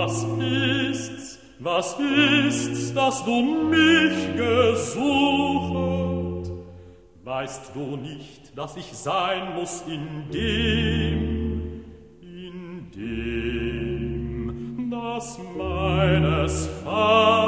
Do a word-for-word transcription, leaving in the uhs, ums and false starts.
Was ist's, was ist's, dass du mich gesuchet? Weißt du nicht, dass ich sein muss in dem, in dem, das meines Vaters